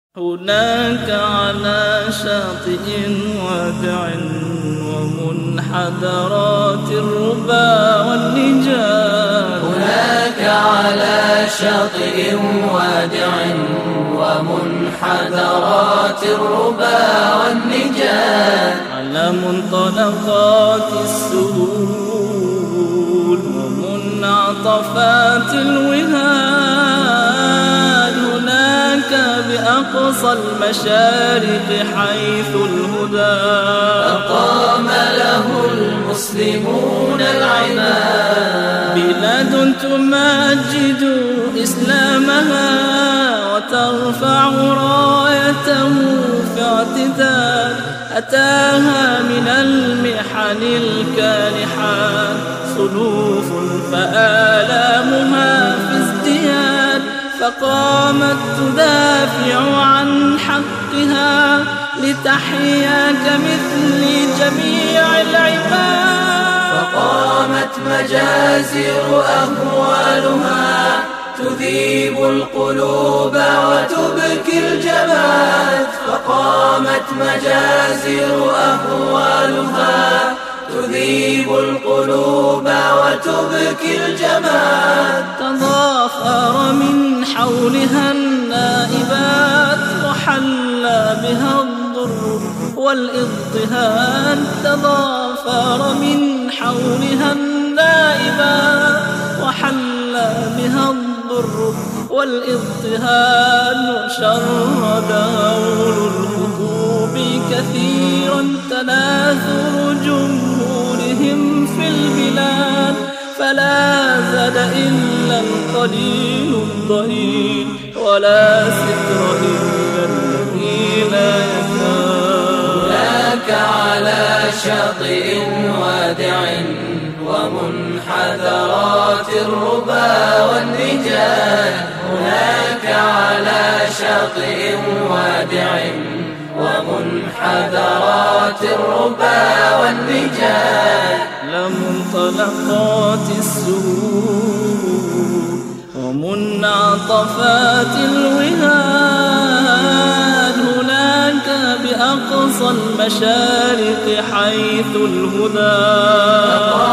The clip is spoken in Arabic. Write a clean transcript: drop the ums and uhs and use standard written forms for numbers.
هناك على شاطئ وادع ومنحدرات الربا والنجاد. هناك على شاطئ وادع ومنحدرات الربا والنجاد، على منطلقات السهول ومنعطفات الوهاد. هناك بأقصى المشارق حيث الهدى أقام له المسلمون العماد. بلاد تمجد إسلامها وترفع رايته في اعتدال. أتاها من المحن الكالحات صنوف فآلامها في ازدياد، فقامت تدافع عن حقها لتحيا كمثل جميع العباد. فقامت مجازر أهوالها تذيب القلوب وتبكي الجماد. فقامت مجازر أهوالها تذيب القلوب وتبكي الجماد. تضافر من حولها النائبات وحلى بها الضر والاضطهاد. تضافر من حولها النائبات وحلى بها الضر والاضطهاد. وشرد هول الخطوب كثيرا تناثر جمهورهم في البلاد، فلا زاد إلا القليل الضئيل ولا ستر إلا الذي لا يكاد. هناك على شاطئ وادع ومنحدرات الربا والنجاد. هناك على شاطئ وادع ومنحدرات الربا والنجاد، لمنطلقات السهول ومنعطفات الوهاد. هناك بأقصى المشارق حيث الهدى